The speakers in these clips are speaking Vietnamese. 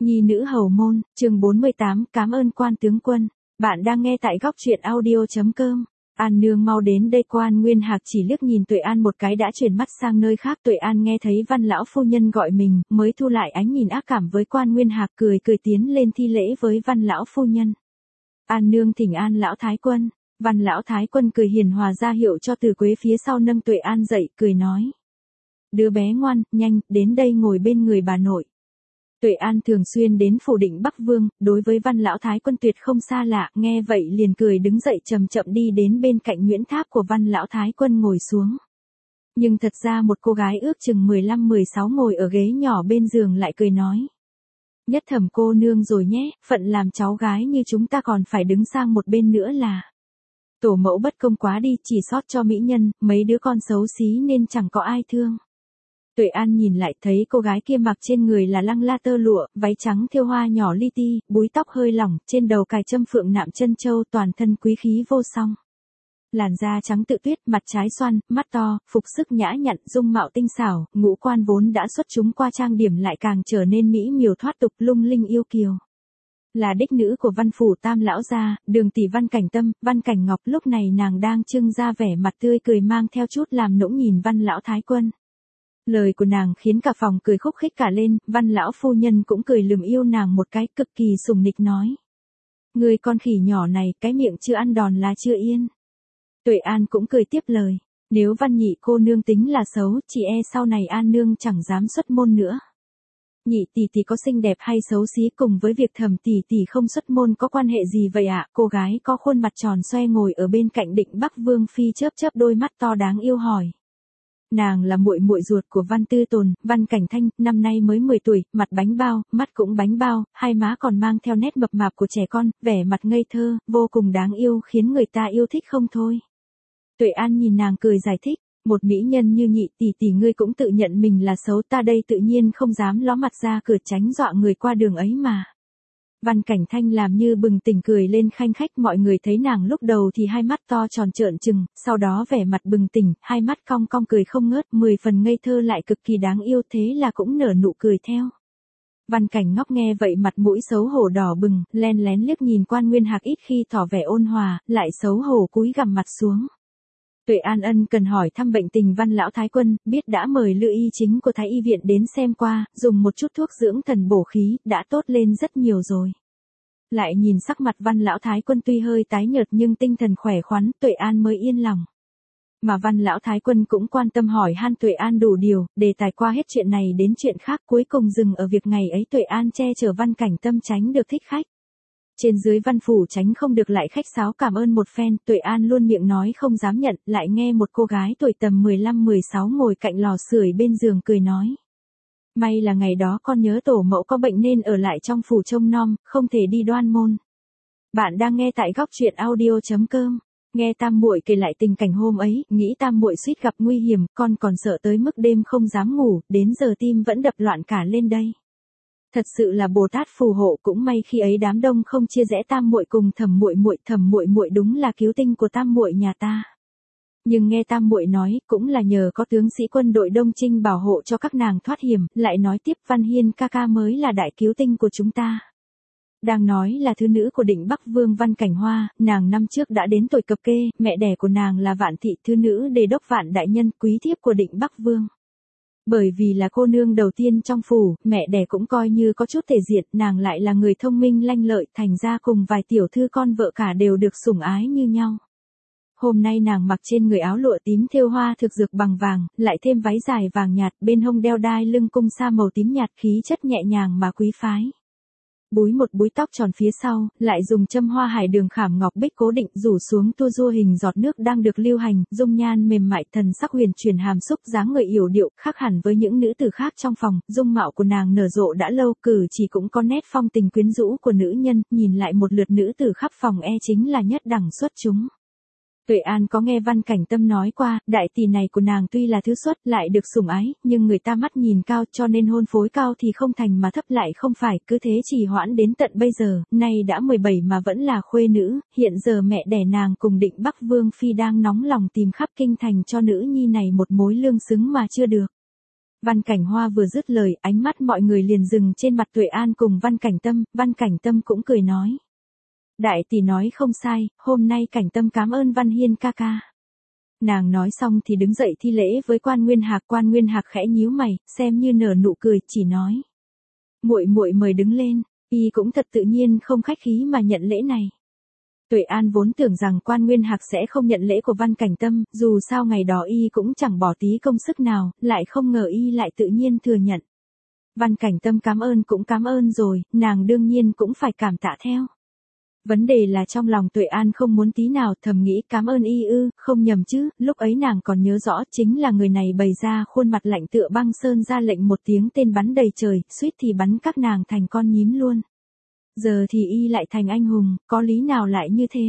Nhi nữ hầu môn, chương 48, cảm ơn quan tướng quân. Bạn đang nghe tại góc truyện audio.com. An nương mau đến đây. Quan Nguyên Hạc chỉ liếc nhìn Tuệ An một cái đã chuyển mắt sang nơi khác. Tuệ An nghe thấy Văn lão phu nhân gọi mình, mới thu lại ánh nhìn ác cảm với Quan Nguyên Hạc, cười tiến lên thi lễ với Văn lão phu nhân. An nương thỉnh an lão thái quân. Văn lão thái quân cười hiền hòa ra hiệu cho Từ Quế phía sau nâng Tuệ An dậy, cười nói: Đứa bé ngoan, nhanh, đến đây ngồi bên người bà nội. Tuệ An thường xuyên đến phủ Định Bắc Vương, đối với Văn lão thái quân tuyệt không xa lạ, nghe vậy liền cười đứng dậy chậm chậm đi đến bên cạnh Nguyễn Tháp của Văn lão thái quân ngồi xuống. Nhưng thật ra một cô gái ước chừng 15-16 ngồi ở ghế nhỏ bên giường lại cười nói: Nhất Thẩm cô nương rồi nhé, phận làm cháu gái như chúng ta còn phải đứng sang một bên nữa là. Tổ mẫu bất công quá đi, chỉ sót cho mỹ nhân, mấy đứa con xấu xí nên chẳng có ai thương. Tuệ An nhìn lại thấy cô gái kia mặc trên người là lăng la tơ lụa, váy trắng thêu hoa nhỏ li ti, búi tóc hơi lỏng, trên đầu cài châm phượng nạm chân châu, toàn thân quý khí vô song. Làn da trắng tự tuyết, mặt trái xoăn, mắt to, phục sức nhã nhặn, dung mạo tinh xảo, ngũ quan vốn đã xuất chúng qua trang điểm lại càng trở nên mỹ miều thoát tục, lung linh yêu kiều. Là đích nữ của Văn phủ Tam lão gia, Đường tỷ Văn Cảnh Tâm, Văn Cảnh Ngọc, lúc này nàng đang trưng ra vẻ mặt tươi cười mang theo chút làm nũng nhìn Văn lão thái quân. Lời của nàng khiến cả phòng cười khúc khích cả lên, Văn lão phu nhân cũng cười lườm yêu nàng một cái, cực kỳ sùng nịch nói: Người con khỉ nhỏ này, cái miệng chưa ăn đòn là chưa yên. Tuệ An cũng cười tiếp lời: Nếu Văn nhị cô nương tính là xấu, chỉ e sau này An nương chẳng dám xuất môn nữa. Nhị tỷ tỷ có xinh đẹp hay xấu xí cùng với việc Thẩm tỷ tỷ không xuất môn có quan hệ gì vậy ạ? Cô gái có khuôn mặt tròn xoe ngồi ở bên cạnh Định Bắc Vương phi chớp chớp đôi mắt to đáng yêu hỏi. Nàng là muội muội ruột của Văn Tư Tồn, Văn Cảnh Thanh, năm nay mới 10 tuổi, mặt bánh bao, mắt cũng bánh bao, hai má còn mang theo nét mập mạp của trẻ con, vẻ mặt ngây thơ, vô cùng đáng yêu khiến người ta yêu thích không thôi. Tuệ An nhìn nàng cười giải thích: Một mỹ nhân như nhị tỷ tỷ ngươi cũng tự nhận mình là xấu, ta đây tự nhiên không dám ló mặt ra cửa tránh dọa người qua đường ấy mà. Văn Cảnh Thanh làm như bừng tỉnh cười lên khanh khách, mọi người thấy nàng lúc đầu thì hai mắt to tròn trợn trừng, sau đó vẻ mặt bừng tỉnh, hai mắt cong cong cười không ngớt, 10 phần ngây thơ lại cực kỳ đáng yêu, thế là cũng nở nụ cười theo. Văn Cảnh Ngọc nghe vậy mặt mũi xấu hổ đỏ bừng, len lén liếc nhìn Quan Nguyên Hạc ít khi tỏ vẻ ôn hòa, lại xấu hổ cúi gằm mặt xuống. Tuệ An ân cần hỏi thăm bệnh tình Văn lão thái quân, biết đã mời Lư y chính của Thái y viện đến xem qua, dùng một chút thuốc dưỡng thần bổ khí, đã tốt lên rất nhiều rồi. Lại nhìn sắc mặt Văn lão thái quân tuy hơi tái nhợt nhưng tinh thần khỏe khoắn, Tuệ An mới yên lòng. Mà Văn lão thái quân cũng quan tâm hỏi han Tuệ An đủ điều, đề tài qua hết chuyện này đến chuyện khác, cuối cùng dừng ở việc ngày ấy Tuệ An che chở Văn Cảnh Tâm tránh được thích khách. Trên dưới Văn phủ tránh không được lại khách sáo cảm ơn một phen, Tuệ An luôn miệng nói không dám nhận, lại nghe một cô gái tuổi tầm 15-16 ngồi cạnh lò sưởi bên giường cười nói: May là ngày đó con nhớ tổ mẫu có bệnh nên ở lại trong phủ trông nom, không thể đi đoan môn. Bạn đang nghe tại góc truyện audio.com. Nghe tam muội kể lại tình cảnh hôm ấy, nghĩ tam muội suýt gặp nguy hiểm, con còn sợ tới mức đêm không dám ngủ, đến giờ tim vẫn đập loạn cả lên đây. Thật sự là Bồ Tát phù hộ, cũng may khi ấy đám đông không chia rẽ tam muội cùng Thẩm muội muội đúng là cứu tinh của tam muội nhà ta. Nhưng nghe tam muội nói, cũng là nhờ có tướng sĩ quân đội Đông Trinh bảo hộ cho các nàng thoát hiểm, lại nói tiếp Văn Hiên ca ca mới là đại cứu tinh của chúng ta. Đang nói là thứ nữ của Định Bắc Vương Văn Cảnh Hoa, nàng năm trước đã đến tuổi cập kê, mẹ đẻ của nàng là Vạn thị thứ nữ đề đốc Vạn đại nhân, quý thiếp của Định Bắc Vương. Bởi vì là cô nương đầu tiên trong phủ, mẹ đẻ cũng coi như có chút thể diện, nàng lại là người thông minh lanh lợi, thành ra cùng vài tiểu thư con vợ cả đều được sủng ái như nhau. Hôm nay nàng mặc trên người áo lụa tím thêu hoa thực dược bằng vàng, lại thêm váy dài vàng nhạt, bên hông đeo đai lưng cung sa màu tím nhạt, khí chất nhẹ nhàng mà quý phái. Búi một búi tóc tròn phía sau, lại dùng châm hoa hải đường khảm ngọc bích cố định rủ xuống tua rua hình giọt nước đang được lưu hành, dung nhan mềm mại thần sắc huyền chuyển hàm xúc, dáng người yểu điệu, khác hẳn với những nữ tử khác trong phòng, dung mạo của nàng nở rộ đã lâu, cử chỉ cũng có nét phong tình quyến rũ của nữ nhân, nhìn lại một lượt nữ tử khắp phòng chính là nhất đẳng xuất chúng. Tuệ An có nghe Văn Cảnh Tâm nói qua, đại tỷ này của nàng tuy là thứ xuất lại được sủng ái, nhưng người ta mắt nhìn cao cho nên hôn phối cao thì không thành mà thấp lại không phải, cứ thế trì hoãn đến tận bây giờ, nay đã 17 mà vẫn là khuê nữ, hiện giờ mẹ đẻ nàng cùng Định Bắc Vương phi đang nóng lòng tìm khắp kinh thành cho nữ nhi này một mối lương xứng mà chưa được. Văn Cảnh Hoa vừa dứt lời, ánh mắt mọi người liền dừng trên mặt Tuệ An cùng Văn Cảnh Tâm cũng cười nói. Đại tỷ nói không sai, hôm nay Cảnh Tâm cảm ơn Văn Hiên ca ca. Nàng nói xong thì đứng dậy thi lễ với Quan Nguyên Hạc khẽ nhíu mày, xem như nở nụ cười, chỉ nói. Muội mời đứng lên, y cũng thật tự nhiên không khách khí mà nhận lễ này. Tuệ An vốn tưởng rằng Quan Nguyên Hạc sẽ không nhận lễ của Văn Cảnh Tâm, dù sao ngày đó y cũng chẳng bỏ tí công sức nào, lại không ngờ y lại tự nhiên thừa nhận. Văn Cảnh Tâm cảm ơn cũng cảm ơn rồi, nàng đương nhiên cũng phải cảm tạ theo. Vấn đề là trong lòng Tuệ An không muốn tí nào, thầm nghĩ cảm ơn y ư, không nhầm chứ, lúc ấy nàng còn nhớ rõ chính là người này bày ra khuôn mặt lạnh tựa băng sơn ra lệnh một tiếng tên bắn đầy trời, suýt thì bắn các nàng thành con nhím luôn. Giờ thì y lại thành anh hùng, có lý nào lại như thế?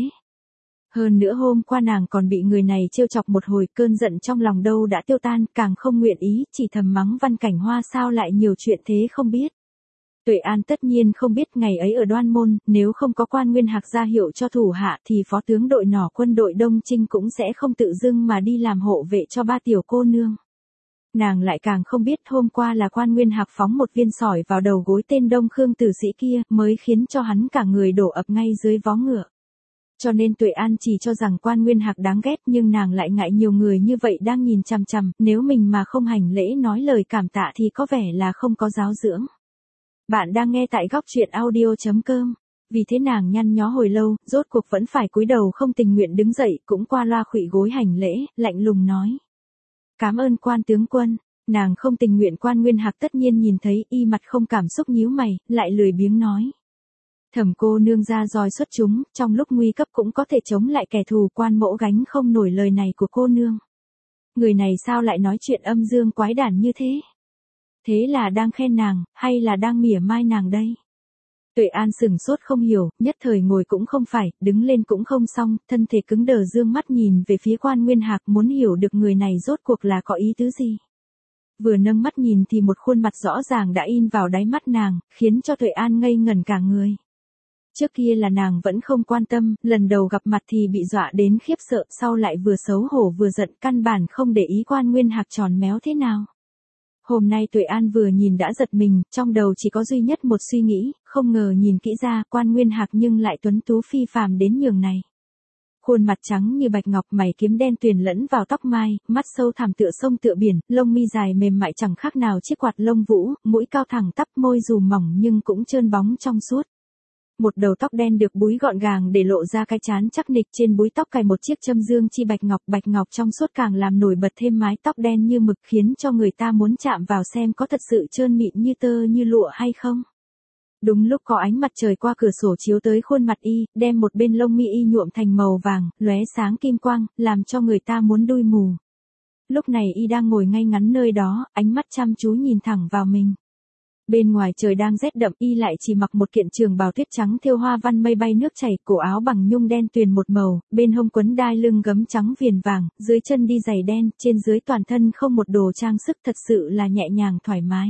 Hơn nữa hôm qua nàng còn bị người này trêu chọc một hồi, cơn giận trong lòng đâu đã tiêu tan, càng không nguyện ý, chỉ thầm mắng Văn Cảnh Hoa sao lại nhiều chuyện thế không biết. Tuệ An tất nhiên không biết ngày ấy ở Đoan Môn, nếu không có Quan Nguyên Hạc ra hiệu cho thủ hạ thì phó tướng đội nỏ quân đội Đông Trinh cũng sẽ không tự dưng mà đi làm hộ vệ cho ba tiểu cô nương. Nàng lại càng không biết hôm qua là Quan Nguyên Hạc phóng một viên sỏi vào đầu gối tên Đông Khương tử sĩ kia mới khiến cho hắn cả người đổ ập ngay dưới vó ngựa. Cho nên Tuệ An chỉ cho rằng Quan Nguyên Hạc đáng ghét, nhưng nàng lại ngại nhiều người như vậy đang nhìn chằm chằm, nếu mình mà không hành lễ nói lời cảm tạ thì có vẻ là không có giáo dưỡng. Bạn đang nghe tại góc truyện audio.com. Vì thế nàng nhăn nhó hồi lâu, rốt cuộc vẫn phải cúi đầu không tình nguyện đứng dậy, cũng qua loa khuỵu gối hành lễ, lạnh lùng nói. Cảm ơn Quan tướng quân. Nàng không tình nguyện Quan Nguyên Hạc tất nhiên nhìn thấy, y mặt không cảm xúc nhíu mày, lại lười biếng nói. Thẩm cô nương ra roi xuất chúng, trong lúc nguy cấp cũng có thể chống lại kẻ thù, Quan mỗ gánh không nổi lời này của cô nương. Người này sao lại nói chuyện âm dương quái đản như thế? Thế là đang khen nàng, hay là đang mỉa mai nàng đây? Tuệ An sừng sốt không hiểu, nhất thời ngồi cũng không phải, đứng lên cũng không xong, thân thể cứng đờ dương mắt nhìn về phía Quan Nguyên Hạc muốn hiểu được người này rốt cuộc là có ý tứ gì. Vừa nâng mắt nhìn thì một khuôn mặt rõ ràng đã in vào đáy mắt nàng, khiến cho Tuệ An ngây ngẩn cả người. Trước kia là nàng vẫn không quan tâm, lần đầu gặp mặt thì bị dọa đến khiếp sợ, sau lại vừa xấu hổ vừa giận, căn bản không để ý Quan Nguyên Hạc tròn méo thế nào. Hôm nay Tuệ An vừa nhìn đã giật mình, trong đầu chỉ có duy nhất một suy nghĩ, không ngờ nhìn kỹ ra Quan Nguyên Hạc nhưng lại tuấn tú phi phàm đến nhường này. Khuôn mặt trắng như bạch ngọc, mày kiếm đen tuyền lẫn vào tóc mai, mắt sâu thẳm tựa sông tựa biển, lông mi dài mềm mại chẳng khác nào chiếc quạt lông vũ, mũi cao thẳng tắp, môi dù mỏng nhưng cũng trơn bóng trong suốt. Một đầu tóc đen được búi gọn gàng để lộ ra cái trán chắc nịch, trên búi tóc cài một chiếc châm dương chi bạch ngọc trong suốt càng làm nổi bật thêm mái tóc đen như mực, khiến cho người ta muốn chạm vào xem có thật sự trơn mịn như tơ như lụa hay không. Đúng lúc có ánh mặt trời qua cửa sổ chiếu tới khuôn mặt y, đem một bên lông mi y nhuộm thành màu vàng, lóe sáng kim quang, làm cho người ta muốn đui mù. Lúc này y đang ngồi ngay ngắn nơi đó, ánh mắt chăm chú nhìn thẳng vào mình. Bên ngoài trời đang rét đậm, y lại chỉ mặc một kiện trường bào tuyết trắng thêu hoa văn mây bay nước chảy, cổ áo bằng nhung đen tuyền một màu, bên hông quấn đai lưng gấm trắng viền vàng, dưới chân đi giày đen, trên dưới toàn thân không một đồ trang sức, thật sự là nhẹ nhàng thoải mái.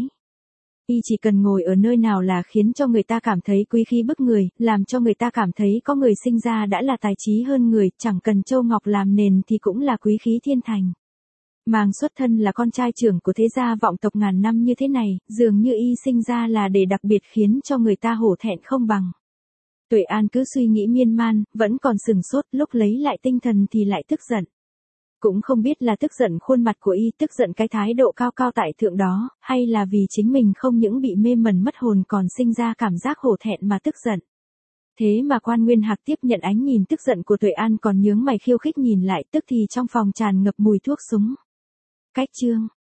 Y chỉ cần ngồi ở nơi nào là khiến cho người ta cảm thấy quý khí bức người, làm cho người ta cảm thấy có người sinh ra đã là tài trí hơn người, chẳng cần châu ngọc làm nền thì cũng là quý khí thiên thành. Mang xuất thân là con trai trưởng của thế gia vọng tộc ngàn năm như thế này, dường như y sinh ra là để đặc biệt khiến cho người ta hổ thẹn không bằng. Tuệ An cứ suy nghĩ miên man, vẫn còn sừng sốt, lúc lấy lại tinh thần thì lại tức giận. Cũng không biết là tức giận khuôn mặt của y, tức giận cái thái độ cao cao tại thượng đó, hay là vì chính mình không những bị mê mẩn mất hồn còn sinh ra cảm giác hổ thẹn mà tức giận. Thế mà Quan Nguyên Hạc tiếp nhận ánh nhìn tức giận của Tuệ An còn nhướng mày khiêu khích nhìn lại, tức thì trong phòng tràn ngập mùi thuốc súng. Cách chương